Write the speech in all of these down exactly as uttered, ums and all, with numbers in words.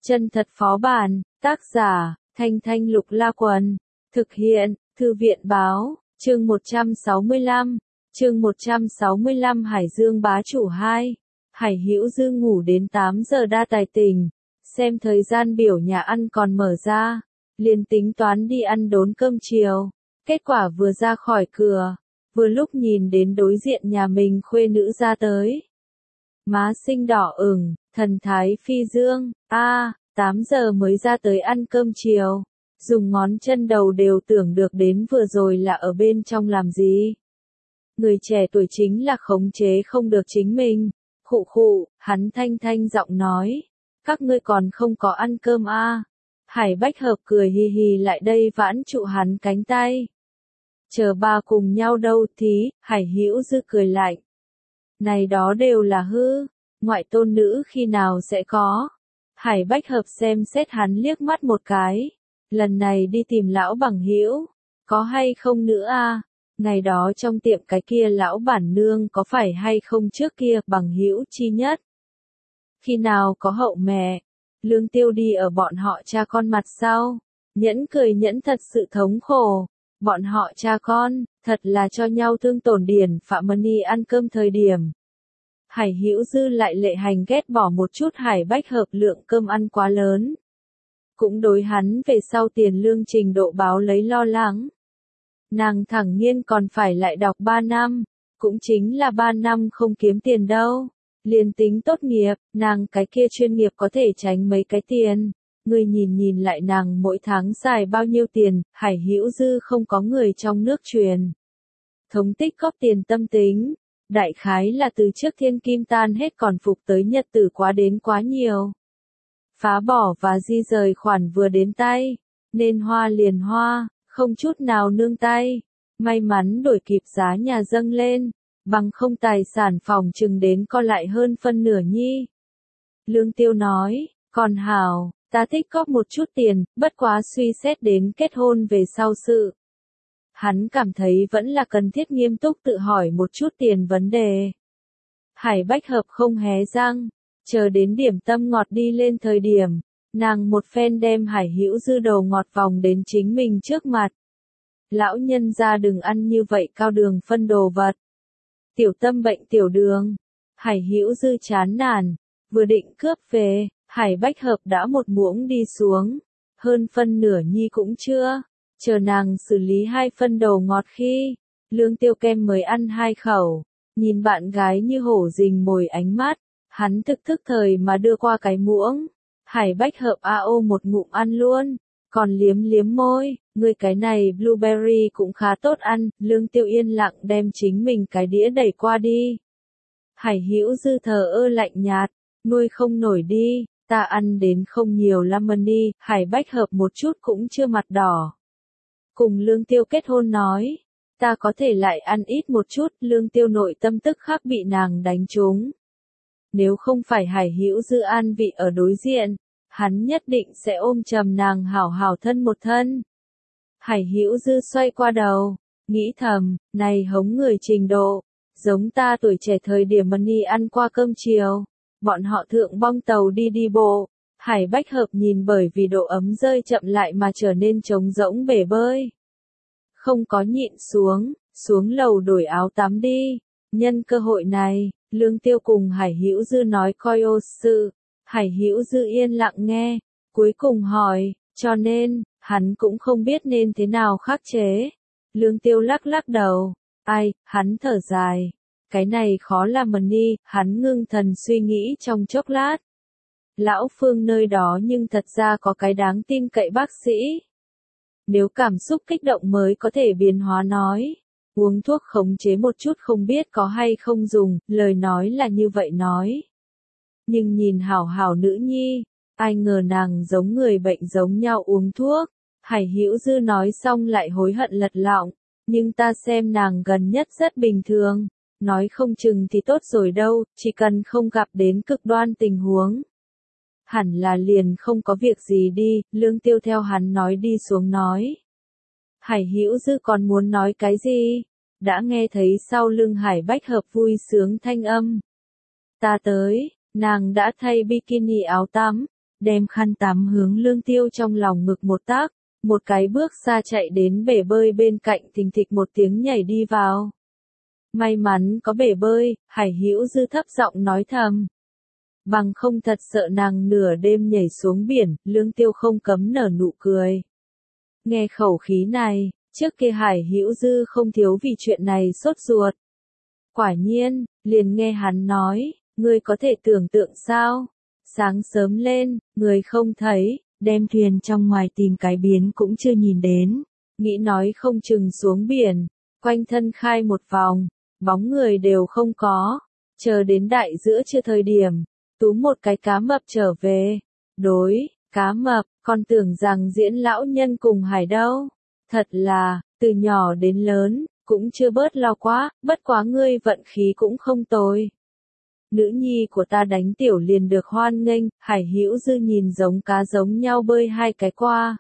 Chân thật phó bản, tác giả, Thanh Thanh Lục La Quần, thực hiện, Thư viện Báo, chương một trăm sáu mươi lăm, chương một trăm sáu mươi lăm Hải Dương bá chủ hai. Hải Hữu Dư ngủ đến tám giờ đa tài tỉnh, xem thời gian biểu nhà ăn còn mở ra, liền tính toán đi ăn đốn cơm chiều. Kết quả vừa ra khỏi cửa, vừa lúc nhìn đến đối diện nhà mình khuê nữ ra tới. Má xinh đỏ ửng, thần thái phi dương, a, à, tám giờ mới ra tới ăn cơm chiều, dùng ngón chân đầu đều tưởng được đến vừa rồi là ở bên trong làm gì. Người trẻ tuổi chính là khống chế không được chính mình, khụ khụ, hắn thanh thanh giọng nói, các ngươi còn không có ăn cơm a? À? Hải Bách Hợp cười hì hì lại đây vãn trụ hắn cánh tay. Chờ ba cùng nhau đâu thí, Hải Hữu Dư cười lạnh. Này đó đều là hư, ngoại tôn nữ khi nào sẽ có. Hải Bách Hợp xem xét hắn liếc mắt một cái. Lần này đi tìm lão bằng hữu, có hay không nữa a? À? Ngày đó trong tiệm cái kia lão bản nương có phải hay không trước kia bằng hữu chi nhất. Khi nào có hậu mẹ, Lương Tiêu đi ở bọn họ cha con mặt sau, nhẫn cười nhẫn thật sự thống khổ. Bọn họ cha con, thật là cho nhau thương tổn điển Phạm Mani ăn cơm thời điểm. Hải Hữu Dư lại lệ hành ghét bỏ một chút Hải Bách Hợp lượng cơm ăn quá lớn. Cũng đối hắn về sau tiền lương trình độ báo lấy lo lắng. Nàng thẳng nhiên còn phải lại đọc ba năm, cũng chính là ba năm không kiếm tiền đâu. Liền tính tốt nghiệp, nàng cái kia chuyên nghiệp có thể tránh mấy cái tiền. Người nhìn nhìn lại nàng mỗi tháng xài bao nhiêu tiền, Hải Hữu Dư không có người trong nước truyền. Thống tích góp tiền tâm tính, đại khái là từ trước thiên kim tan hết còn phục tới nhật tử quá đến quá nhiều. Phá bỏ và di rời khoản vừa đến tay, nên hoa liền hoa, không chút nào nương tay. May mắn đổi kịp giá nhà dâng lên, bằng không tài sản phòng chừng đến co lại hơn phân nửa nhi. Lương Tiêu nói, còn hảo. Ta thích góp một chút tiền, bất quá suy xét đến kết hôn về sau sự. Hắn cảm thấy vẫn là cần thiết nghiêm túc tự hỏi một chút tiền vấn đề. Hải Bách Hợp không hé răng, chờ đến điểm tâm ngọt đi lên thời điểm, nàng một phen đem Hải Hữu Dư đầu ngọt vòng đến chính mình trước mặt. Lão nhân gia đừng ăn như vậy cao đường phân đồ vật. Tiểu tâm bệnh tiểu đường. Hải Hữu Dư chán nản, vừa định cướp về. Hải Bách Hợp đã một muỗng đi xuống, hơn phân nửa nhi cũng chưa, chờ nàng xử lý hai phân đầu ngọt khi, Lương Tiêu kem mới ăn hai khẩu, nhìn bạn gái như hổ rình mồi ánh mắt, hắn thực thức thời mà đưa qua cái muỗng, Hải Bách Hợp a ô một ngụm ăn luôn, còn liếm liếm môi, người cái này blueberry cũng khá tốt ăn, Lương Tiêu yên lặng đem chính mình cái đĩa đẩy qua đi. Hải Hữu Dư thờ ơ lạnh nhạt, nuôi không nổi đi. Ta ăn đến không nhiều lemony, Hải Bách Hợp một chút cũng chưa mặt đỏ. Cùng Lương Tiêu kết hôn nói, ta có thể lại ăn ít một chút, Lương Tiêu nội tâm tức khắc bị nàng đánh trúng. Nếu không phải Hải Hữu Dư an vị ở đối diện, hắn nhất định sẽ ôm chầm nàng hảo hảo thân một thân. Hải Hữu Dư xoay qua đầu, nghĩ thầm, này hống người trình độ, giống ta tuổi trẻ thời điểm money ăn qua cơm chiều. Bọn họ thượng bong tàu đi đi bộ, Hải Bách Hợp nhìn bởi vì độ ấm rơi chậm lại mà trở nên trống rỗng bể bơi. Không có nhịn xuống, xuống lầu đổi áo tắm đi. Nhân cơ hội này, Lương Tiêu cùng Hải Hữu Dư nói coi ô sự. Hải Hữu Dư yên lặng nghe, cuối cùng hỏi, cho nên, hắn cũng không biết nên thế nào khắc chế. Lương Tiêu lắc lắc đầu, ai, hắn thở dài. Cái này khó làm mần ni, hắn ngưng thần suy nghĩ trong chốc lát. Lão Phương nơi đó nhưng thật ra có cái đáng tin cậy bác sĩ. Nếu cảm xúc kích động mới có thể biến hóa nói. Uống thuốc khống chế một chút không biết có hay không dùng, lời nói là như vậy nói. Nhưng nhìn hảo hảo nữ nhi, ai ngờ nàng giống người bệnh giống nhau uống thuốc. Hải Hữu Dư nói xong lại hối hận lật lọng, nhưng ta xem nàng gần nhất rất bình thường. Nói không chừng thì tốt rồi đâu, chỉ cần không gặp đến cực đoan tình huống. Hẳn là liền không có việc gì đi, Lương Tiêu theo hắn nói đi xuống nói. Hải Hữu Dư còn muốn nói cái gì? Đã nghe thấy sau lưng Hải Bách Hợp vui sướng thanh âm. Ta tới, nàng đã thay bikini áo tắm, đem khăn tắm hướng Lương Tiêu trong lòng ngực một tác, một cái bước xa chạy đến bể bơi bên cạnh, thình thịch một tiếng nhảy đi vào. May mắn có bể bơi, Hải Hữu Dư thấp giọng nói thầm. Bằng không thật sợ nàng nửa đêm nhảy xuống biển, Lương Tiêu không cấm nở nụ cười. Nghe khẩu khí này, trước kia Hải Hữu Dư không thiếu vì chuyện này sốt ruột. Quả nhiên, liền nghe hắn nói, ngươi có thể tưởng tượng sao? Sáng sớm lên, người không thấy, đem thuyền trong ngoài tìm cái biến cũng chưa nhìn đến, nghĩ nói không chừng xuống biển, quanh thân khai một vòng, bóng người đều không có, chờ đến đại giữa trưa thời điểm, tú một cái cá mập trở về, đối, cá mập, còn tưởng rằng Diễn lão nhân cùng Hải đâu, thật là, từ nhỏ đến lớn, cũng chưa bớt lo quá, bất quá ngươi vận khí cũng không tồi. Nữ nhi của ta đánh tiểu liền được hoan nghênh, Hải Hữu Dư nhìn giống cá giống nhau bơi hai cái qua.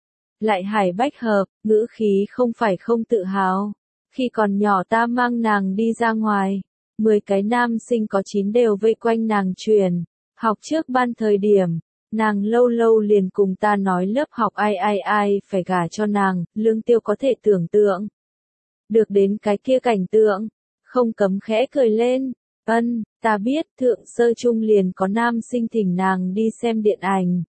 Lại Hải Bách Hợp, ngữ khí không phải không tự hào. Khi còn nhỏ ta mang nàng đi ra ngoài, mười cái nam sinh có chín đều vây quanh nàng truyền. Học trước ban thời điểm, nàng lâu lâu liền cùng ta nói lớp học ai ai ai phải gả cho nàng, Lương Tiêu có thể tưởng tượng. Được đến cái kia cảnh tượng, không cấm khẽ cười lên. Ân, ta biết, thượng sơ trung liền có nam sinh thỉnh nàng đi xem điện ảnh.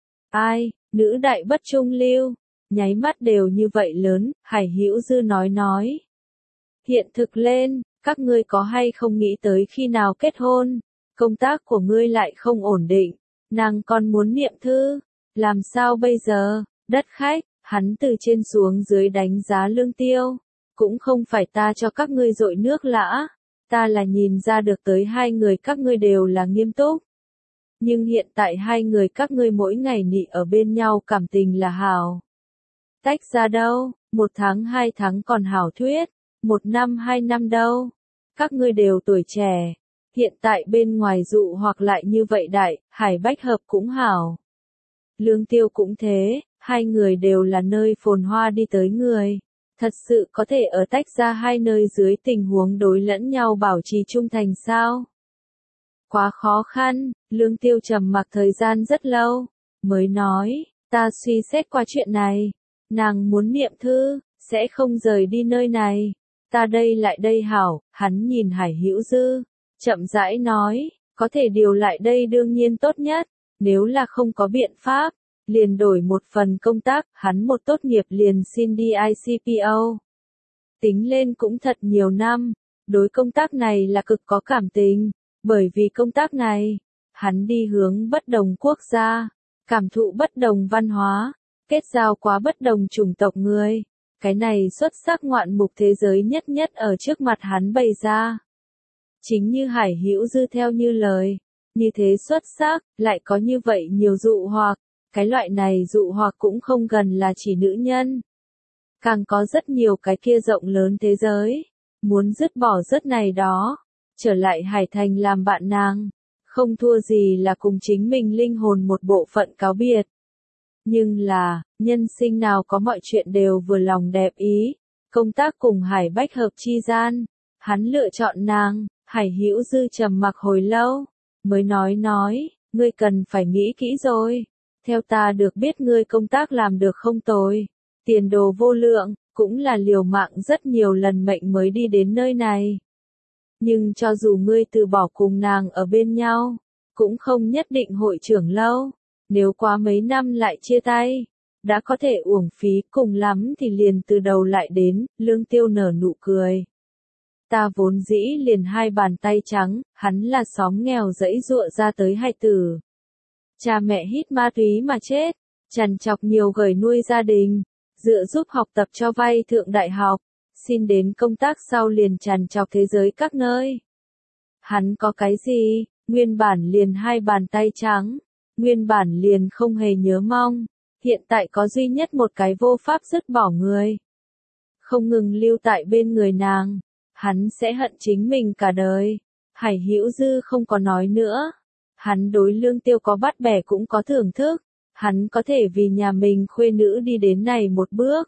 Ai, nữ đại bất trung lưu, nháy mắt đều như vậy lớn, Hải Hữu Dư nói nói. Hiện thực lên, các ngươi có hay không nghĩ tới khi nào kết hôn, công tác của ngươi lại không ổn định, nàng còn muốn niệm thư, làm sao bây giờ, đất khách, hắn từ trên xuống dưới đánh giá Lương Tiêu, cũng không phải ta cho các ngươi dội nước lã. Ta là nhìn ra được tới hai người các ngươi đều là nghiêm túc. Nhưng hiện tại hai người các ngươi mỗi ngày nị ở bên nhau cảm tình là hảo. Tách ra đâu, một tháng hai tháng còn hảo thuyết, một năm hai năm đâu. Các ngươi đều tuổi trẻ, hiện tại bên ngoài dụ hoặc lại như vậy đại, Hải Bách Hợp cũng hảo. Lương Tiêu cũng thế, hai người đều là nơi phồn hoa đi tới người. Thật sự có thể ở tách ra hai nơi dưới tình huống đối lẫn nhau bảo trì trung thành sao? Quá khó khăn, Lương Tiêu trầm mặc thời gian rất lâu, mới nói, ta suy xét qua chuyện này, nàng muốn niệm thư, sẽ không rời đi nơi này, ta đây lại đây hảo, hắn nhìn Hải Hữu Dư, chậm rãi nói, có thể điều lại đây đương nhiên tốt nhất, nếu là không có biện pháp. Liền đổi một phần công tác, hắn một tốt nghiệp liền xin đi I C P O. Tính lên cũng thật nhiều năm, đối công tác này là cực có cảm tình, bởi vì công tác này, hắn đi hướng bất đồng quốc gia, cảm thụ bất đồng văn hóa, kết giao quá bất đồng chủng tộc người. Cái này xuất sắc ngoạn mục thế giới nhất nhất ở trước mặt hắn bày ra. Chính như Hải Hữu Dư theo như lời, như thế xuất sắc, lại có như vậy nhiều dụ hoặc. Cái loại này dụ hoặc cũng không gần là chỉ nữ nhân. Càng có rất nhiều cái kia rộng lớn thế giới. Muốn dứt bỏ rất này đó. Trở lại Hải Thành làm bạn nàng. Không thua gì là cùng chính mình linh hồn một bộ phận cáo biệt. Nhưng là, nhân sinh nào có mọi chuyện đều vừa lòng đẹp ý. Công tác cùng Hải Bách Hợp chi gian. Hắn lựa chọn nàng. Hải Hữu Dư trầm mặc hồi lâu. Mới nói nói, ngươi cần phải nghĩ kỹ rồi. Theo ta được biết ngươi công tác làm được không tồi, tiền đồ vô lượng, cũng là liều mạng rất nhiều lần mệnh mới đi đến nơi này. Nhưng cho dù ngươi từ bỏ cùng nàng ở bên nhau, cũng không nhất định hội trưởng lâu, nếu quá mấy năm lại chia tay, đã có thể uổng phí, cùng lắm thì liền từ đầu lại đến, Lương Tiêu nở nụ cười. Ta vốn dĩ liền hai bàn tay trắng, hắn là xóm nghèo dẫy dụa ra tới hai tử. Cha mẹ hít ma túy mà chết, trằn trọc nhiều gởi nuôi gia đình, dựa giúp học tập cho vay thượng đại học, xin đến công tác sau liền trằn trọc thế giới các nơi. Hắn có cái gì, nguyên bản liền hai bàn tay trắng, nguyên bản liền không hề nhớ mong, hiện tại có duy nhất một cái vô pháp dứt bỏ người. Không ngừng lưu tại bên người nàng, hắn sẽ hận chính mình cả đời. Hải Hữu Dư không có nói nữa. Hắn đối Lương Tiêu có bắt bẻ cũng có thưởng thức, hắn có thể vì nhà mình khuê nữ đi đến này một bước.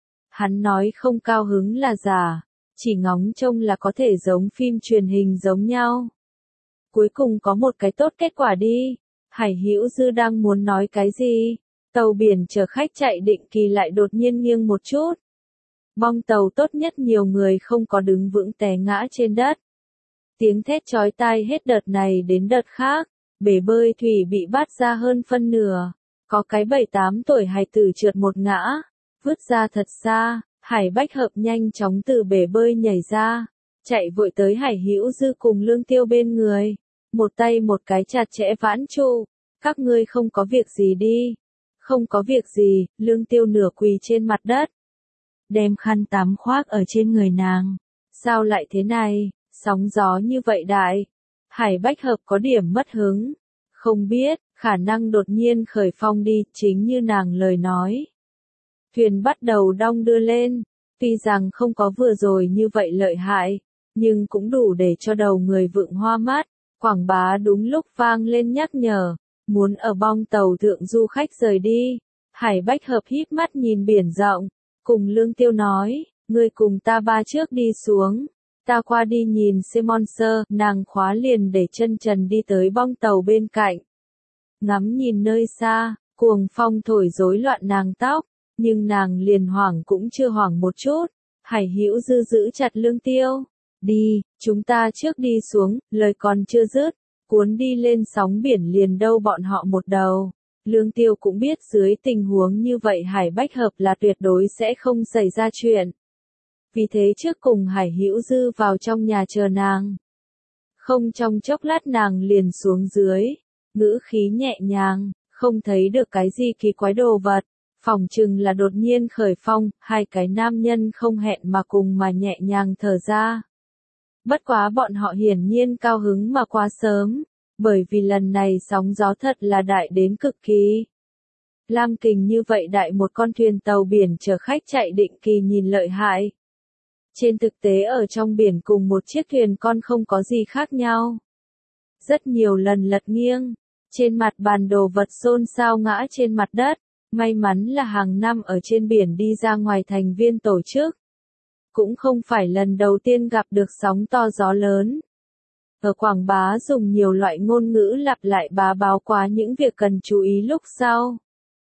Hắn nói không cao hứng là giả, chỉ ngóng trông là có thể giống phim truyền hình giống nhau. Cuối cùng có một cái tốt kết quả đi, Hải Hữu Dư đang muốn nói cái gì, tàu biển chở khách chạy định kỳ lại đột nhiên nghiêng một chút. Bong tàu tốt nhất nhiều người không có đứng vững té ngã trên đất. Tiếng thét chói tai hết đợt này đến đợt khác, bể bơi thủy bị bắt ra hơn phân nửa, có cái bảy tám tuổi hài tử trượt một ngã, vứt ra thật xa. Hải Bách Hợp nhanh chóng từ bể bơi nhảy ra, chạy vội tới Hải Hữu Dư cùng Lương Tiêu bên người, một tay một cái chặt chẽ vãn trụ. Các ngươi không có việc gì đi. Không có việc gì. Lương Tiêu nửa quỳ trên mặt đất, đem khăn tắm khoác ở trên người nàng. Sao lại thế này, sóng gió như vậy đại. Hải Bách Hợp có điểm mất hứng. Không biết, khả năng đột nhiên khởi phong đi, chính như nàng lời nói. Thuyền bắt đầu đong đưa lên, tuy rằng không có vừa rồi như vậy lợi hại, nhưng cũng đủ để cho đầu người vượng hoa mắt. Quảng bá đúng lúc vang lên nhắc nhở, muốn ở bong tàu thượng du khách rời đi. Hải Bách Hợp híp mắt nhìn biển rộng, cùng Lương Tiêu nói, ngươi cùng ta ba trước đi xuống, ta qua đi nhìn xem sơ. Nàng khóa liền để chân trần đi tới bong tàu bên cạnh, ngắm nhìn nơi xa, cuồng phong thổi rối loạn nàng tóc, nhưng nàng liền hoảng cũng chưa hoảng một chút. Hải Hữu Dư giữ chặt Lương Tiêu, đi, chúng ta trước đi xuống. Lời còn chưa dứt, cuốn đi lên sóng biển liền đâu bọn họ một đầu. Lương Tiêu cũng biết dưới tình huống như vậy Hải Bách Hợp là tuyệt đối sẽ không xảy ra chuyện. Vì thế trước cùng Hải Hữu Dư vào trong nhà chờ nàng. Không trong chốc lát nàng liền xuống dưới, ngữ khí nhẹ nhàng, không thấy được cái gì kỳ quái đồ vật. Phỏng chừng là đột nhiên khởi phong, hai cái nam nhân không hẹn mà cùng mà nhẹ nhàng thở ra. Bất quá bọn họ hiển nhiên cao hứng mà quá sớm, bởi vì lần này sóng gió thật là đại đến cực kỳ. Lam Kình như vậy đại một con thuyền tàu biển chở khách chạy định kỳ nhìn lợi hại. Trên thực tế ở trong biển cùng một chiếc thuyền con không có gì khác nhau. Rất nhiều lần lật nghiêng, trên mặt bàn đồ vật xôn xao ngã trên mặt đất. May mắn là hàng năm ở trên biển đi ra ngoài thành viên tổ chức. Cũng không phải lần đầu tiên gặp được sóng to gió lớn. Ở Quảng Bá dùng nhiều loại ngôn ngữ lặp lại bá báo quá những việc cần chú ý lúc sau.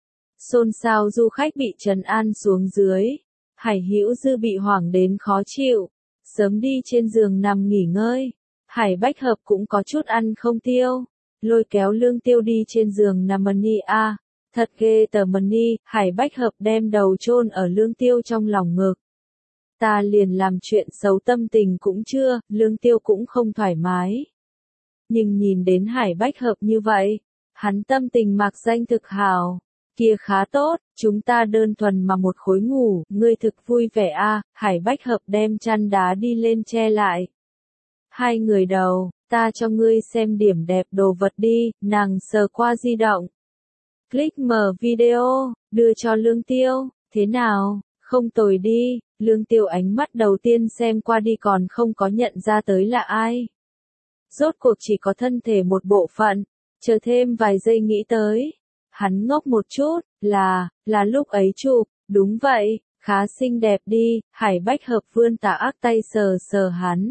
Xôn xao du khách bị trấn an xuống dưới. Hải Hữu Dư bị hoảng đến khó chịu, sớm đi trên giường nằm nghỉ ngơi. Hải Bách Hợp cũng có chút ăn không tiêu, lôi kéo Lương Tiêu đi trên giường nằm ni a. Thật ghê tởm ni. Hải Bách Hợp đem đầu chôn ở Lương Tiêu trong lòng ngực. Ta liền làm chuyện xấu tâm tình cũng chưa, Lương Tiêu cũng không thoải mái. Nhưng nhìn đến Hải Bách Hợp như vậy, hắn tâm tình mạc danh thực hào. Kia khá tốt, chúng ta đơn thuần mà một khối ngủ, ngươi thực vui vẻ a. Hải Bách Hợp đem chăn đá đi lên che lại. Hai người đầu, ta cho ngươi xem điểm đẹp đồ vật đi. Nàng sờ qua di động. Click mở video, đưa cho Lương Tiêu, thế nào, không tồi đi. Lương Tiêu ánh mắt đầu tiên xem qua đi còn không có nhận ra tới là ai. Rốt cuộc chỉ có thân thể một bộ phận, chờ thêm vài giây nghĩ tới. Hắn ngốc một chút, là, là lúc ấy chụp, đúng vậy, khá xinh đẹp đi. Hải Bách Hợp vươn tà ác tay sờ sờ hắn.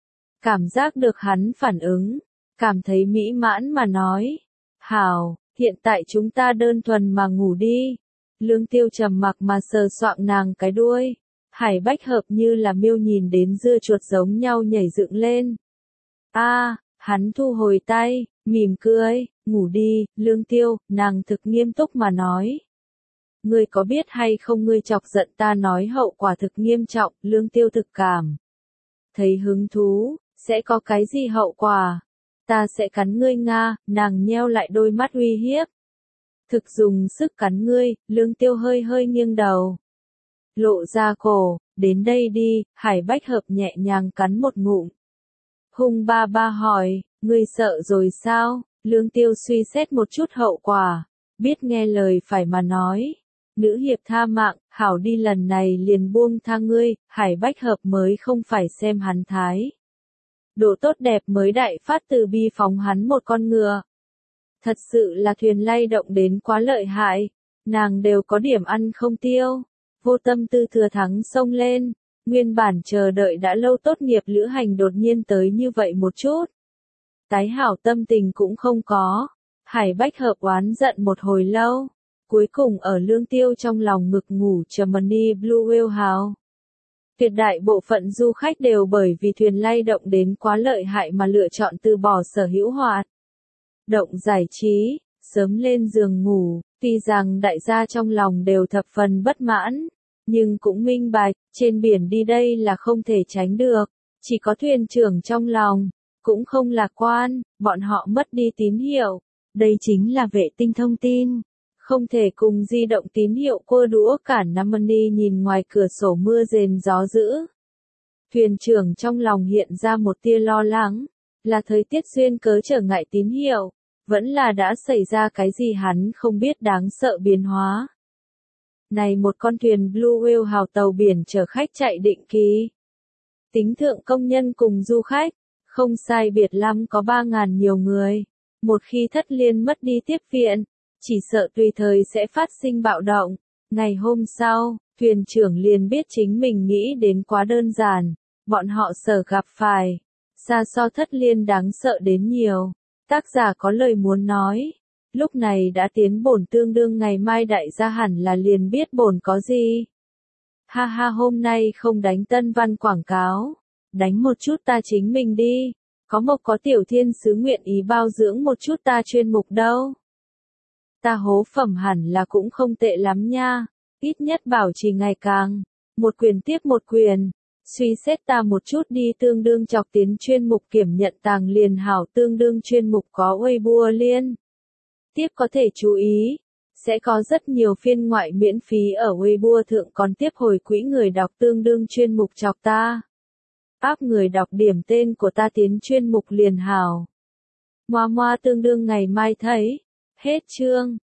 Cảm giác được hắn phản ứng, cảm thấy mỹ mãn mà nói, hảo. Hiện tại chúng ta đơn thuần mà ngủ đi. Lương Tiêu trầm mặc mà sờ soạng nàng cái đuôi. Hải Bách Hợp như là miêu nhìn đến dưa chuột giống nhau nhảy dựng lên. A, à, hắn thu hồi tay, mỉm cười, ngủ đi. Lương Tiêu, nàng thực nghiêm túc mà nói. Ngươi có biết hay không ngươi chọc giận ta nói hậu quả thực nghiêm trọng. Lương Tiêu thực cảm thấy hứng thú, sẽ có cái gì hậu quả? Ta sẽ cắn ngươi Nga. Nàng nheo lại đôi mắt uy hiếp. Thực dùng sức cắn ngươi. Lương Tiêu hơi hơi nghiêng đầu, lộ ra cổ. Đến đây đi. Hải Bách Hợp nhẹ nhàng cắn một ngụm. Hung ba ba hỏi, ngươi sợ rồi sao? Lương Tiêu suy xét một chút hậu quả, biết nghe lời phải mà nói. Nữ hiệp tha mạng, hảo đi, lần này liền buông tha ngươi. Hải Bách Hợp mới không phải xem hắn thái độ tốt đẹp mới đại phát từ bi phóng hắn một con ngựa. Thật sự là thuyền lay động đến quá lợi hại, nàng đều có điểm ăn không tiêu. Vô tâm tư thừa thắng xông lên, nguyên bản chờ đợi đã lâu tốt nghiệp lữ hành đột nhiên tới như vậy một chút. Tái hảo tâm tình cũng không có, Hải Bách Hợp oán giận một hồi lâu, cuối cùng ở Lương Tiêu trong lòng ngực ngủ Germany Blue Whale House. Tuyệt đại bộ phận du khách đều bởi vì thuyền lay động đến quá lợi hại mà lựa chọn từ bỏ sở hữu hoạt động giải trí, sớm lên giường ngủ, tuy rằng đại gia trong lòng đều thập phần bất mãn, nhưng cũng minh bạch, trên biển đi đây là không thể tránh được, chỉ có thuyền trưởng trong lòng, cũng không lạc quan, bọn họ mất đi tín hiệu, đây chính là vệ tinh thông tin. Không thể cùng di động tín hiệu cô đũa cản Namani nhìn ngoài cửa sổ mưa rền gió dữ. Thuyền trưởng trong lòng hiện ra một tia lo lắng, là thời tiết duyên cớ trở ngại tín hiệu, vẫn là đã xảy ra cái gì hắn không biết đáng sợ biến hóa. Này một con thuyền Blue Whale hào tàu biển chở khách chạy định kỳ. Tính thượng công nhân cùng du khách, không sai biệt lắm có ba ngàn nhiều người. Một khi thất liên mất đi tiếp viện, chỉ sợ tùy thời sẽ phát sinh bạo động. Ngày hôm sau, thuyền trưởng liền biết chính mình nghĩ đến quá đơn giản, bọn họ sở gặp phải, xa so thất liên đáng sợ đến nhiều. Tác giả có lời muốn nói, lúc này đã tiến bổn tương đương ngày mai đại gia hẳn là liền biết bổn có gì. Ha ha hôm nay không đánh tân văn quảng cáo, đánh một chút ta chính mình đi, có một có tiểu thiên sứ nguyện ý bao dưỡng một chút ta chuyên mục đâu. Ta hố phẩm hẳn là cũng không tệ lắm nha, ít nhất bảo trì ngày càng, một quyền tiếp một quyền, suy xét ta một chút đi tương đương chọc tiến chuyên mục kiểm nhận tàng liền hảo tương đương chuyên mục có Weibo liên. Tiếp có thể chú ý, sẽ có rất nhiều phiên ngoại miễn phí ở Weibo thượng còn tiếp hồi quỹ người đọc tương đương chuyên mục chọc ta. Áp người đọc điểm tên của ta tiến chuyên mục liền hảo. Moa moa tương đương ngày mai thấy, hết chương.